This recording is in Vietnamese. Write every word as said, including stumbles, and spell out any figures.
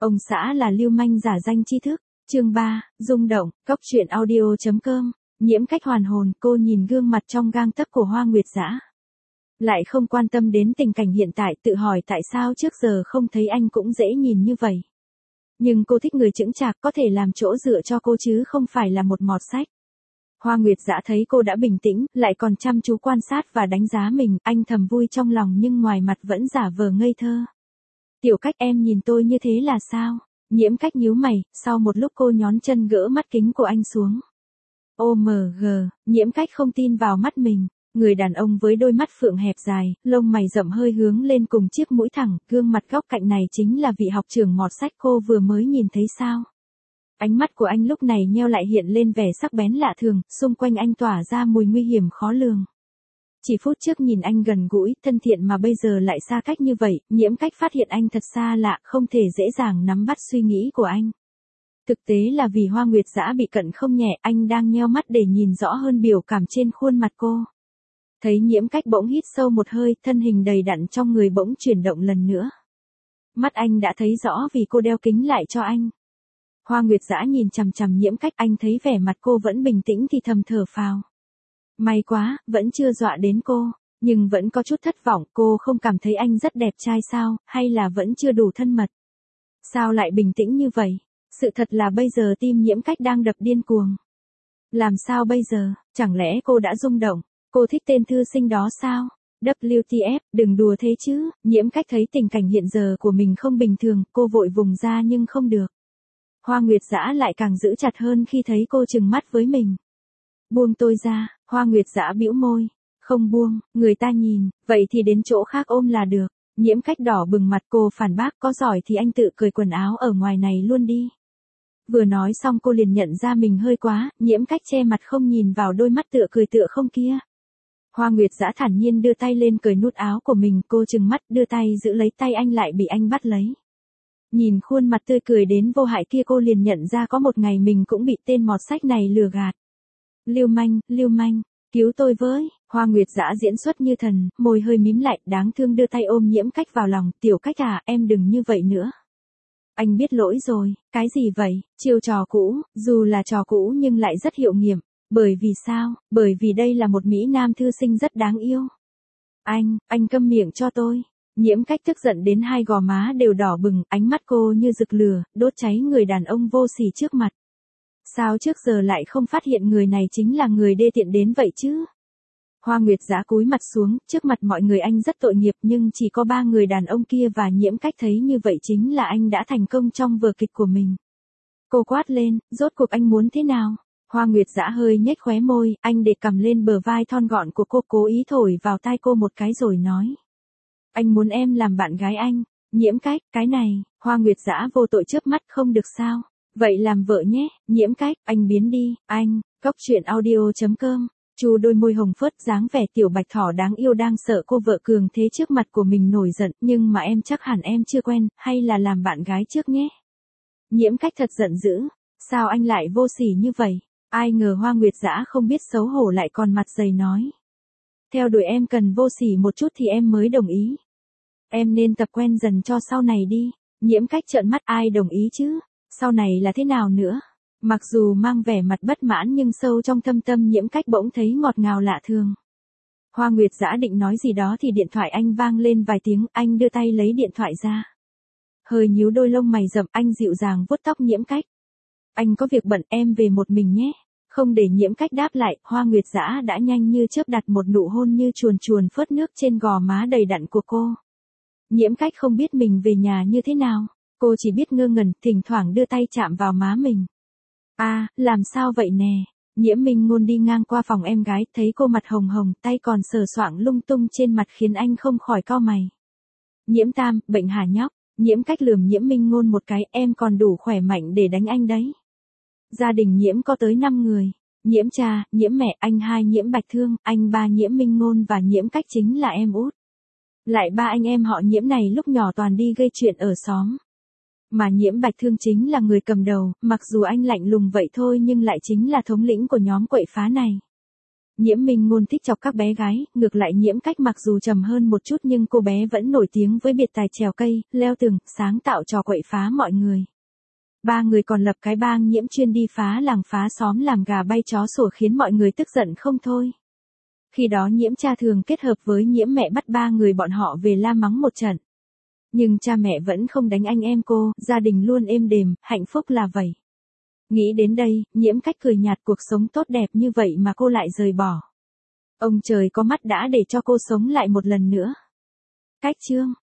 Ông xã là lưu manh giả danh tri thức. Chương ba, rung động, cốc truyện audio.com. Nhiễm Cách hoàn hồn, cô nhìn gương mặt trong gang tấc của Hoa Nguyệt Dã. Lại không quan tâm đến tình cảnh hiện tại, tự hỏi tại sao trước giờ không thấy anh cũng dễ nhìn như vậy. Nhưng cô thích người chững chạc, có thể làm chỗ dựa cho cô chứ không phải là một mọt sách. Hoa Nguyệt Dã thấy cô đã bình tĩnh, lại còn chăm chú quan sát và đánh giá mình, anh thầm vui trong lòng nhưng ngoài mặt vẫn giả vờ ngây thơ. Tiểu Cách, em nhìn tôi như thế là sao? Nhiễm Cách nhíu mày, sau một lúc cô nhón chân gỡ mắt kính của anh xuống. ô em giê, Nhiễm Cách không tin vào mắt mình. Người đàn ông với đôi mắt phượng hẹp dài, lông mày rậm hơi hướng lên cùng chiếc mũi thẳng, gương mặt góc cạnh này chính là vị học trưởng mọt sách cô vừa mới nhìn thấy sao? Ánh mắt của anh lúc này nheo lại hiện lên vẻ sắc bén lạ thường, xung quanh anh tỏa ra mùi nguy hiểm khó lường. Chỉ phút trước nhìn anh gần gũi, thân thiện mà bây giờ lại xa cách như vậy, Nhiễm Cách phát hiện anh thật xa lạ, không thể dễ dàng nắm bắt suy nghĩ của anh. Thực tế là vì Hoa Nguyệt Dã bị cận không nhẹ, anh đang nheo mắt để nhìn rõ hơn biểu cảm trên khuôn mặt cô. Thấy Nhiễm Cách bỗng hít sâu một hơi, thân hình đầy đặn trong người bỗng chuyển động lần nữa. Mắt anh đã thấy rõ vì cô đeo kính lại cho anh. Hoa Nguyệt Dã nhìn chằm chằm Nhiễm Cách, anh thấy vẻ mặt cô vẫn bình tĩnh thì thầm thở phào. May quá, vẫn chưa dọa đến cô, nhưng vẫn có chút thất vọng, cô không cảm thấy anh rất đẹp trai sao, hay là vẫn chưa đủ thân mật? Sao lại bình tĩnh như vậy? Sự thật là bây giờ tim Nhiễm Cách đang đập điên cuồng. Làm sao bây giờ, chẳng lẽ cô đã rung động? Cô thích tên thư sinh đó sao? vê kép tê ép, đừng đùa thế chứ. Nhiễm Cách thấy tình cảnh hiện giờ của mình không bình thường, cô vội vùng ra nhưng không được. Hoa Nguyệt Dã lại càng giữ chặt hơn khi thấy cô trừng mắt với mình. Buông tôi ra. Hoa Nguyệt Dã bĩu môi. Không buông, người ta nhìn, vậy thì đến chỗ khác ôm là được. Nhiễm Cách đỏ bừng mặt, cô phản bác, có giỏi thì anh tự cởi quần áo ở ngoài này luôn đi. Vừa nói xong cô liền nhận ra mình hơi quá, Nhiễm Cách che mặt không nhìn vào đôi mắt tựa cười tựa không kia. Hoa Nguyệt Dã thản nhiên đưa tay lên cởi nút áo của mình, cô trừng mắt đưa tay giữ lấy tay anh lại bị anh bắt lấy. Nhìn khuôn mặt tươi cười đến vô hại kia cô liền nhận ra có một ngày mình cũng bị tên mọt sách này lừa gạt. Lưu manh, lưu manh, cứu tôi với. Hoa Nguyệt Dã diễn xuất như thần, môi hơi mím lại, đáng thương đưa tay ôm Nhiễm Cách vào lòng. Tiểu Cách à, em đừng như vậy nữa. Anh biết lỗi rồi. Cái gì vậy? Chiêu trò cũ, dù là trò cũ nhưng lại rất hiệu nghiệm. Bởi vì sao? Bởi vì đây là một mỹ nam thư sinh rất đáng yêu. Anh, anh câm miệng cho tôi. Nhiễm Cách tức giận đến hai gò má đều đỏ bừng, ánh mắt cô như rực lửa, đốt cháy người đàn ông vô sỉ trước mặt. Sao trước giờ lại không phát hiện người này chính là người đê tiện đến vậy chứ? Hoa Nguyệt Dã cúi mặt xuống, trước mặt mọi người anh rất tội nghiệp nhưng chỉ có ba người đàn ông kia và Nhiễm Cách thấy như vậy chính là anh đã thành công trong vở kịch của mình. Cô quát lên, rốt cuộc anh muốn thế nào? Hoa Nguyệt Dã hơi nhếch khóe môi, anh để cầm lên bờ vai thon gọn của cô, cố ý thổi vào tai cô một cái rồi nói. Anh muốn em làm bạn gái anh. Nhiễm Cách, cái này. Hoa Nguyệt Dã vô tội chớp mắt, không được sao? Vậy làm vợ nhé. Nhiễm Cách, anh biến đi. Anh, cốc truyện audio.com. Chu đôi môi hồng phớt, dáng vẻ tiểu bạch thỏ đáng yêu đang sợ cô vợ cường thế trước mặt của mình nổi giận, nhưng mà em chắc hẳn em chưa quen, hay là làm bạn gái trước nhé. Nhiễm Cách thật giận dữ. Sao anh lại vô sỉ như vậy? Ai ngờ Hoa Nguyệt Dã không biết xấu hổ lại còn mặt dày nói. Theo đuổi em cần vô sỉ một chút thì em mới đồng ý. Em nên tập quen dần cho sau này đi. Nhiễm Cách trợn mắt, ai đồng ý chứ? Sau này là thế nào nữa? Mặc dù mang vẻ mặt bất mãn nhưng sâu trong thâm tâm Nhiễm Cách bỗng thấy ngọt ngào lạ thường. Hoa Nguyệt Dã định nói gì đó thì điện thoại anh vang lên vài tiếng, anh đưa tay lấy điện thoại ra. Hơi nhíu đôi lông mày rậm, anh dịu dàng vuốt tóc Nhiễm Cách. Anh có việc bận, em về một mình nhé. Không để Nhiễm Cách đáp lại, Hoa Nguyệt Dã đã nhanh như chớp đặt một nụ hôn như chuồn chuồn phớt nước trên gò má đầy đặn của cô. Nhiễm Cách không biết mình về nhà như thế nào, cô chỉ biết ngơ ngẩn, thỉnh thoảng đưa tay chạm vào má mình. À, làm sao vậy nè? Nhiễm Minh Ngôn đi ngang qua phòng em gái, thấy cô mặt hồng hồng, tay còn sờ soạng lung tung trên mặt khiến anh không khỏi cau mày. Nhiễm Tam, bệnh hả nhóc? Nhiễm Cách lườm Nhiễm Minh Ngôn một cái, em còn đủ khỏe mạnh để đánh anh đấy. Gia đình Nhiễm có tới năm người. Nhiễm cha, Nhiễm mẹ, anh hai Nhiễm Bạch Thương, anh ba Nhiễm Minh Ngôn và Nhiễm Cách chính là em út. Lại ba anh em họ Nhiễm này lúc nhỏ toàn đi gây chuyện ở xóm. Mà Nhiễm Bạch Thương chính là người cầm đầu, mặc dù anh lạnh lùng vậy thôi nhưng lại chính là thống lĩnh của nhóm quậy phá này. Nhiễm Minh Ngôn thích chọc các bé gái, ngược lại Nhiễm Cách mặc dù trầm hơn một chút nhưng cô bé vẫn nổi tiếng với biệt tài trèo cây, leo tường, sáng tạo trò quậy phá mọi người. Ba người còn lập cái bang Nhiễm chuyên đi phá làng phá xóm làm gà bay chó sủa khiến mọi người tức giận không thôi. Khi đó Nhiễm cha thường kết hợp với Nhiễm mẹ bắt ba người bọn họ về la mắng một trận. Nhưng cha mẹ vẫn không đánh anh em cô, gia đình luôn êm đềm, hạnh phúc là vậy. Nghĩ đến đây, Nhiễm Cách cười nhạt, cuộc sống tốt đẹp như vậy mà cô lại rời bỏ. Ông trời có mắt đã để cho cô sống lại một lần nữa. Cách chương